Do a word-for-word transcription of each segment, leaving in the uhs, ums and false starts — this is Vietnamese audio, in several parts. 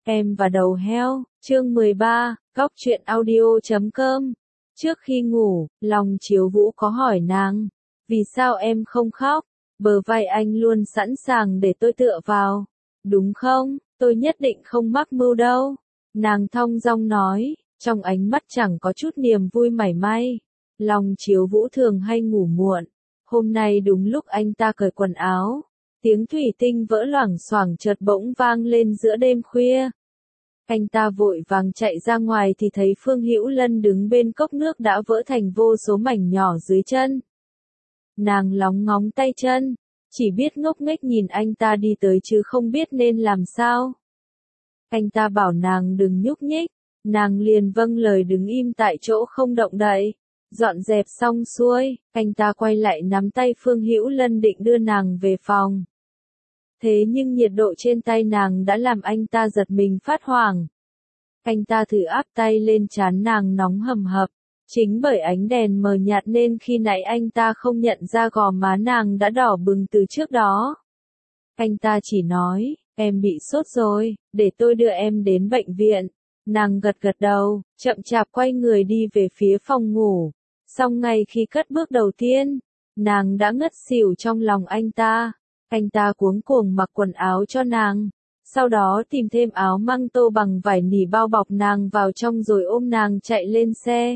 Em và đầu heo, chương mười ba, góc truyện audio chấm com. Trước khi ngủ, lòng Chiếu Vũ có hỏi nàng, vì sao em không khóc? Bờ vai anh luôn sẵn sàng để tôi tựa vào. Đúng không, tôi nhất định không mắc mưu đâu. Nàng thong dong nói, trong ánh mắt chẳng có chút niềm vui mảy may. Lòng Chiếu Vũ thường hay ngủ muộn. Hôm nay đúng lúc anh ta cởi quần áo, tiếng thủy tinh vỡ loảng xoảng chợt bỗng vang lên giữa đêm khuya. Anh ta vội vàng chạy ra ngoài thì thấy Phương Hữu Lân đứng bên cốc nước đã vỡ thành vô số mảnh nhỏ dưới chân. Nàng lóng ngóng tay chân, chỉ biết ngốc nghếch nhìn anh ta đi tới chứ không biết nên làm sao. Anh ta bảo nàng đừng nhúc nhích, nàng liền vâng lời đứng im tại chỗ không động đậy. Dọn dẹp xong xuôi, anh ta quay lại nắm tay Phương Hữu Lân định đưa nàng về phòng. Thế nhưng nhiệt độ trên tay nàng đã làm anh ta giật mình phát hoảng. Anh ta thử áp tay lên trán nàng nóng hầm hập. Chính bởi ánh đèn mờ nhạt nên khi nãy anh ta không nhận ra gò má nàng đã đỏ bừng từ trước đó. Anh ta chỉ nói, em bị sốt rồi, để tôi đưa em đến bệnh viện. Nàng gật gật đầu, chậm chạp quay người đi về phía phòng ngủ. Xong ngay khi cất bước đầu tiên, nàng đã ngất xỉu trong lòng anh ta. Anh ta cuống cuồng mặc quần áo cho nàng, sau đó tìm thêm áo măng tô bằng vải nỉ bao bọc nàng vào trong rồi ôm nàng chạy lên xe.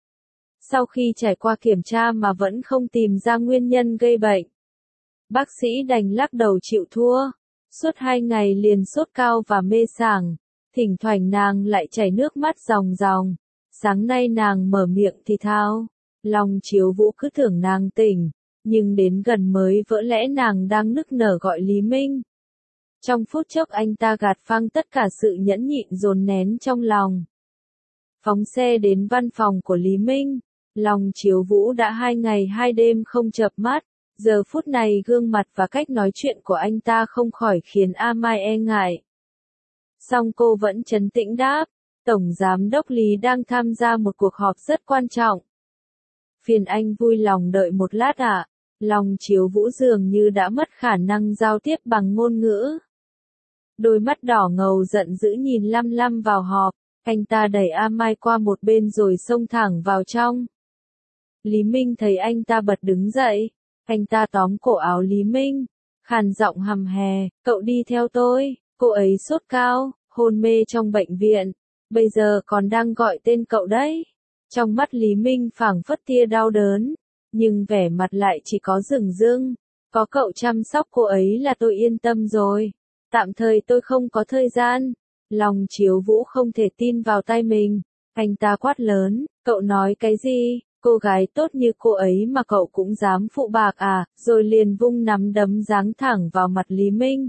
Sau khi trải qua kiểm tra mà vẫn không tìm ra nguyên nhân gây bệnh, bác sĩ đành lắc đầu chịu thua. Suốt hai ngày liền sốt cao và mê sảng, thỉnh thoảng nàng lại chảy nước mắt ròng ròng. Sáng nay nàng mở miệng thì thào, lòng Chiếu Vũ cứ tưởng nàng tỉnh. Nhưng đến gần mới vỡ lẽ nàng đang nức nở gọi Lý Minh. Trong phút chốc anh ta gạt phăng tất cả sự nhẫn nhịn dồn nén trong lòng. Phóng xe đến văn phòng của Lý Minh. Lòng Chiếu Vũ đã hai ngày hai đêm không chợp mắt. Giờ phút này gương mặt và cách nói chuyện của anh ta không khỏi khiến A Mai e ngại. Song cô vẫn trấn tĩnh đáp, Tổng Giám đốc Lý đang tham gia một cuộc họp rất quan trọng. Phiền anh vui lòng đợi một lát ạ. À? Lòng Chiếu Vũ dường như đã mất khả năng giao tiếp bằng ngôn ngữ. Đôi mắt đỏ ngầu giận dữ nhìn lăm lăm vào họp, anh ta đẩy A Mai qua một bên rồi xông thẳng vào trong. Lý Minh thấy anh ta bật đứng dậy, anh ta tóm cổ áo Lý Minh, khàn giọng hầm hè, cậu đi theo tôi, cô ấy sốt cao, hôn mê trong bệnh viện, bây giờ còn đang gọi tên cậu đấy. Trong mắt Lý Minh phảng phất tia đau đớn, nhưng vẻ mặt lại chỉ có rừng rưng. Có cậu chăm sóc cô ấy là tôi yên tâm rồi. Tạm thời tôi không có thời gian. Lòng Chiếu Vũ không thể tin vào tay mình. Anh ta quát lớn, cậu nói cái gì? Cô gái tốt như cô ấy mà cậu cũng dám phụ bạc à? Rồi liền vung nắm đấm giáng thẳng vào mặt Lý Minh.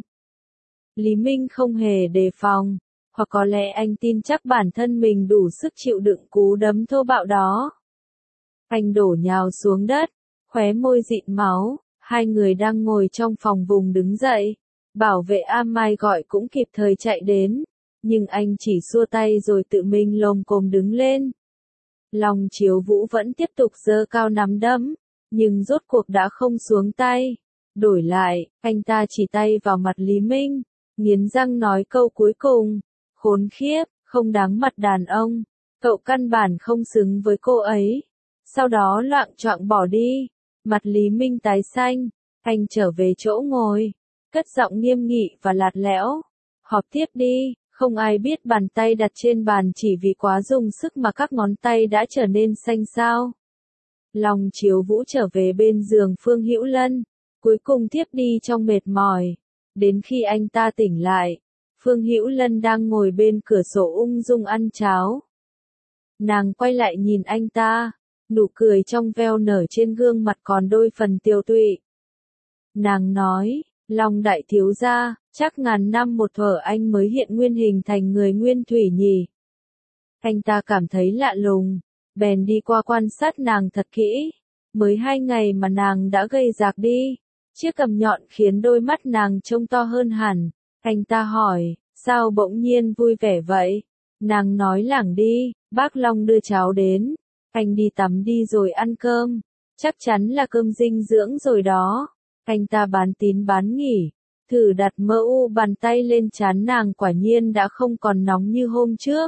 Lý Minh không hề đề phòng. Hoặc có lẽ anh tin chắc bản thân mình đủ sức chịu đựng cú đấm thô bạo đó. Anh đổ nhào xuống đất, khóe môi dịn máu, hai người đang ngồi trong phòng vùng đứng dậy. Bảo vệ A Mai gọi cũng kịp thời chạy đến, nhưng anh chỉ xua tay rồi tự mình lồm cồm đứng lên. Lòng Chiếu Vũ vẫn tiếp tục giơ cao nắm đấm, nhưng rốt cuộc đã không xuống tay. Đổi lại, anh ta chỉ tay vào mặt Lý Minh, nghiến răng nói câu cuối cùng. Khốn khiếp, không đáng mặt đàn ông, cậu căn bản không xứng với cô ấy. Sau đó loạng choạng bỏ đi, mặt Lý Minh tái xanh, anh trở về chỗ ngồi, cất giọng nghiêm nghị và lạt lẽo. Họp tiếp đi, không ai biết bàn tay đặt trên bàn chỉ vì quá dùng sức mà các ngón tay đã trở nên xanh xao. Lòng Chiếu Vũ trở về bên giường Phương Hữu Lân, cuối cùng tiếp đi trong mệt mỏi. Đến khi anh ta tỉnh lại, Phương Hữu Lân đang ngồi bên cửa sổ ung dung ăn cháo. Nàng quay lại nhìn anh ta, nụ cười trong veo nở trên gương mặt còn đôi phần tiều tụy. Nàng nói, Long đại thiếu gia, chắc ngàn năm một thuở anh mới hiện nguyên hình thành người nguyên thủy nhỉ. Anh ta cảm thấy lạ lùng, bèn đi qua quan sát nàng thật kỹ. Mới hai ngày mà nàng đã gầy rạc đi, chiếc cằm nhọn khiến đôi mắt nàng trông to hơn hẳn. Anh ta hỏi, sao bỗng nhiên vui vẻ vậy? Nàng nói lảng đi, bác Long đưa cháo đến. Anh đi tắm đi rồi ăn cơm. Chắc chắn là cơm dinh dưỡng rồi đó. Anh ta bán tín bán nghỉ. Thử đặt mơ u bàn tay lên trán nàng quả nhiên đã không còn nóng như hôm trước.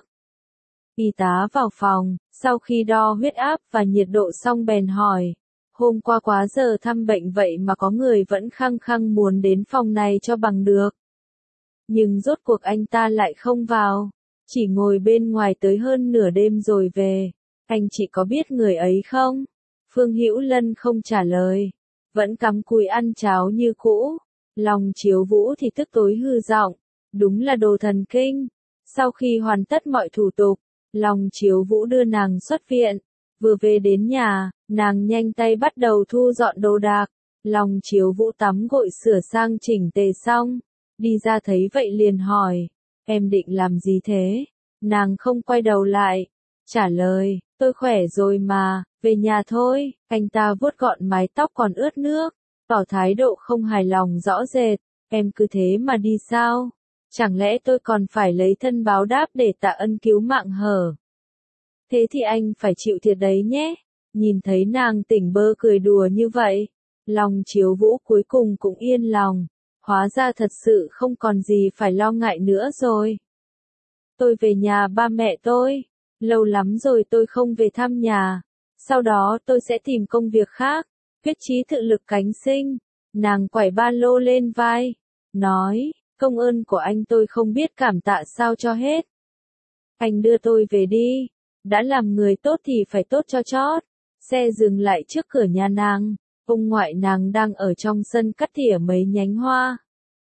Y tá vào phòng, sau khi đo huyết áp và nhiệt độ xong bèn hỏi. Hôm qua quá giờ thăm bệnh vậy mà có người vẫn khăng khăng muốn đến phòng này cho bằng được. Nhưng rốt cuộc anh ta lại không vào, chỉ ngồi bên ngoài tới hơn nửa đêm rồi về. Anh chị có biết người ấy không? Phương Hữu Lân không trả lời, vẫn cắm cúi ăn cháo như cũ. Lòng Chiếu Vũ thì tức tối hư giọng, đúng là đồ thần kinh. Sau khi hoàn tất mọi thủ tục, Lòng Chiếu Vũ đưa nàng xuất viện. Vừa về đến nhà, nàng nhanh tay bắt đầu thu dọn đồ đạc. Lòng Chiếu Vũ tắm gội sửa sang chỉnh tề xong, đi ra thấy vậy liền hỏi, em định làm gì thế? Nàng không quay đầu lại, trả lời, tôi khỏe rồi mà, về nhà thôi. Anh ta vuốt gọn mái tóc còn ướt nước, tỏ thái độ không hài lòng rõ rệt, em cứ thế mà đi sao? Chẳng lẽ tôi còn phải lấy thân báo đáp để tạ ân cứu mạng hở? Thế thì anh phải chịu thiệt đấy nhé. Nhìn thấy nàng tỉnh bơ cười đùa như vậy, Lòng Chiếu Vũ cuối cùng cũng yên lòng. Hóa ra thật sự không còn gì phải lo ngại nữa rồi. Tôi về nhà ba mẹ tôi. Lâu lắm rồi tôi không về thăm nhà. Sau đó tôi sẽ tìm công việc khác. Quyết chí tự lực cánh sinh. Nàng quẩy ba lô lên vai, nói, công ơn của anh tôi không biết cảm tạ sao cho hết. Anh đưa tôi về đi. Đã làm người tốt thì phải tốt cho chót. Xe dừng lại trước cửa nhà nàng. Ông ngoại nàng đang ở trong sân cắt tỉa mấy nhánh hoa.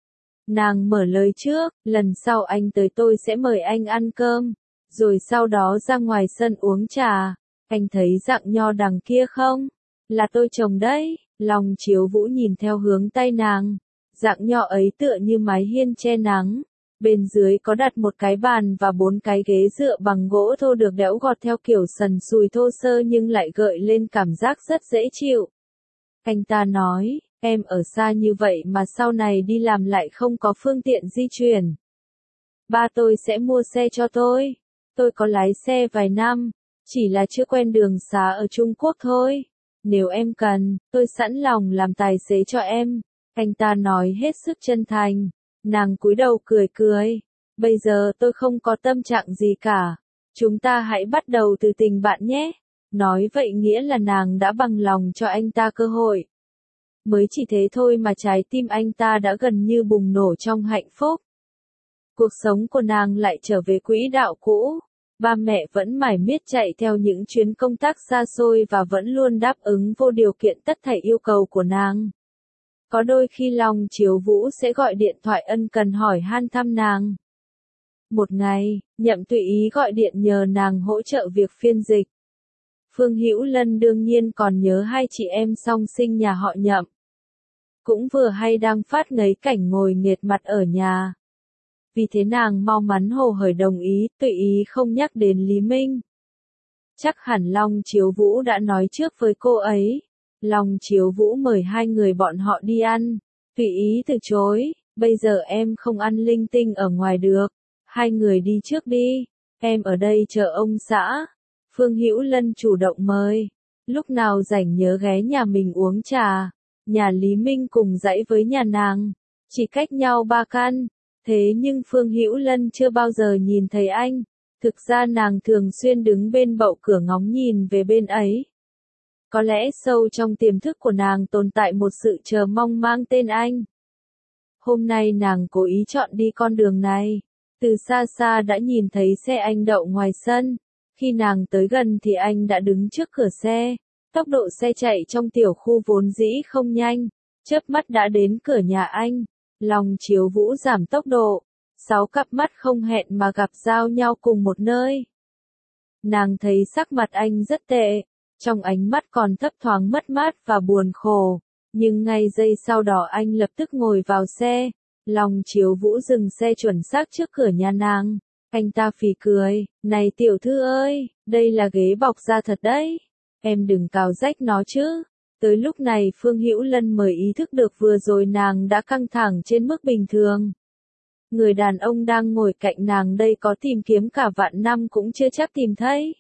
Nàng mở lời trước, lần sau anh tới tôi sẽ mời anh ăn cơm, rồi sau đó ra ngoài sân uống trà. Anh thấy dạng nho đằng kia không? Là tôi trồng đấy. Lòng Chiếu Vũ nhìn theo hướng tay nàng. Dạng nho ấy tựa như mái hiên che nắng. Bên dưới có đặt một cái bàn và bốn cái ghế dựa bằng gỗ thô được đẽo gọt theo kiểu sần sùi thô sơ nhưng lại gợi lên cảm giác rất dễ chịu. Anh ta nói, em ở xa như vậy mà sau này đi làm lại không có phương tiện di chuyển. Ba tôi sẽ mua xe cho tôi. Tôi có lái xe vài năm, chỉ là chưa quen đường xá ở Trung Quốc thôi. Nếu em cần, tôi sẵn lòng làm tài xế cho em. Anh ta nói hết sức chân thành. Nàng cúi đầu cười cười. Bây giờ tôi không có tâm trạng gì cả. Chúng ta hãy bắt đầu từ tình bạn nhé. Nói vậy nghĩa là nàng đã bằng lòng cho anh ta cơ hội. Mới chỉ thế thôi mà trái tim anh ta đã gần như bùng nổ trong hạnh phúc. Cuộc sống của nàng lại trở về quỹ đạo cũ. Ba mẹ vẫn mải miết chạy theo những chuyến công tác xa xôi và vẫn luôn đáp ứng vô điều kiện tất thảy yêu cầu của nàng. Có đôi khi Lòng Chiếu Vũ sẽ gọi điện thoại ân cần hỏi han thăm nàng. Một ngày, Nhậm tùy ý gọi điện nhờ nàng hỗ trợ việc phiên dịch. Phương Hữu Lân đương nhiên còn nhớ hai chị em song sinh nhà họ Nhậm. Cũng vừa hay đang phát ngấy cảnh ngồi nghệt mặt ở nhà. Vì thế nàng mau mắn hồ hởi đồng ý, tùy ý không nhắc đến Lý Minh. Chắc hẳn Long Chiếu Vũ đã nói trước với cô ấy. Long Chiếu Vũ mời hai người bọn họ đi ăn. Tùy ý từ chối, bây giờ em không ăn linh tinh ở ngoài được. Hai người đi trước đi, em ở đây chờ ông xã. Phương Hữu Lân chủ động mời. Lúc nào rảnh nhớ ghé nhà mình uống trà. Nhà Lý Minh cùng dãy với nhà nàng, chỉ cách nhau ba căn. Thế nhưng Phương Hữu Lân chưa bao giờ nhìn thấy anh. Thực ra nàng thường xuyên đứng bên bậu cửa ngóng nhìn về bên ấy. Có lẽ sâu trong tiềm thức của nàng tồn tại một sự chờ mong mang tên anh. Hôm nay nàng cố ý chọn đi con đường này. Từ xa xa đã nhìn thấy xe anh đậu ngoài sân. Khi nàng tới gần thì anh đã đứng trước cửa xe. Tốc độ xe chạy trong tiểu khu vốn dĩ không nhanh. Chớp mắt đã đến cửa nhà anh. Lòng Chiếu Vũ giảm tốc độ. Sáu cặp mắt không hẹn mà gặp giao nhau cùng một nơi. Nàng thấy sắc mặt anh rất tệ. Trong ánh mắt còn thấp thoáng mất mát và buồn khổ. Nhưng ngay giây sau đó anh lập tức ngồi vào xe. Lòng Chiếu Vũ dừng xe chuẩn xác trước cửa nhà nàng. Anh ta phì cười, này tiểu thư ơi, đây là ghế bọc da thật đấy. Em đừng cào rách nó chứ. Tới lúc này Phương Hữu Lân mới ý thức được vừa rồi nàng đã căng thẳng trên mức bình thường. Người đàn ông đang ngồi cạnh nàng đây có tìm kiếm cả vạn năm cũng chưa chắc tìm thấy.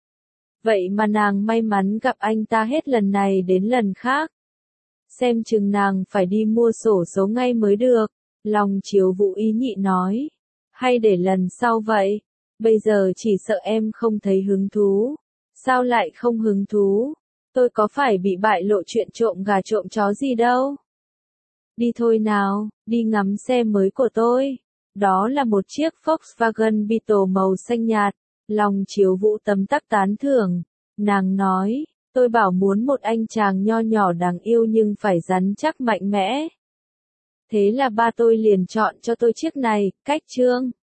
Vậy mà nàng may mắn gặp anh ta hết lần này đến lần khác. Xem chừng nàng phải đi mua xổ số ngay mới được. Lòng Chiếu Vũ ý nhị nói. Hay để lần sau vậy? Bây giờ chỉ sợ em không thấy hứng thú. Sao lại không hứng thú? Tôi có phải bị bại lộ chuyện trộm gà trộm chó gì đâu. Đi thôi nào, đi ngắm xe mới của tôi. Đó là một chiếc Volkswagen Beetle màu xanh nhạt. Lòng Chiếu Vũ tấm tắc tán thưởng. Nàng nói, tôi bảo muốn một anh chàng nho nhỏ đáng yêu nhưng phải rắn chắc mạnh mẽ. Thế là ba tôi liền chọn cho tôi chiếc này, cách chương.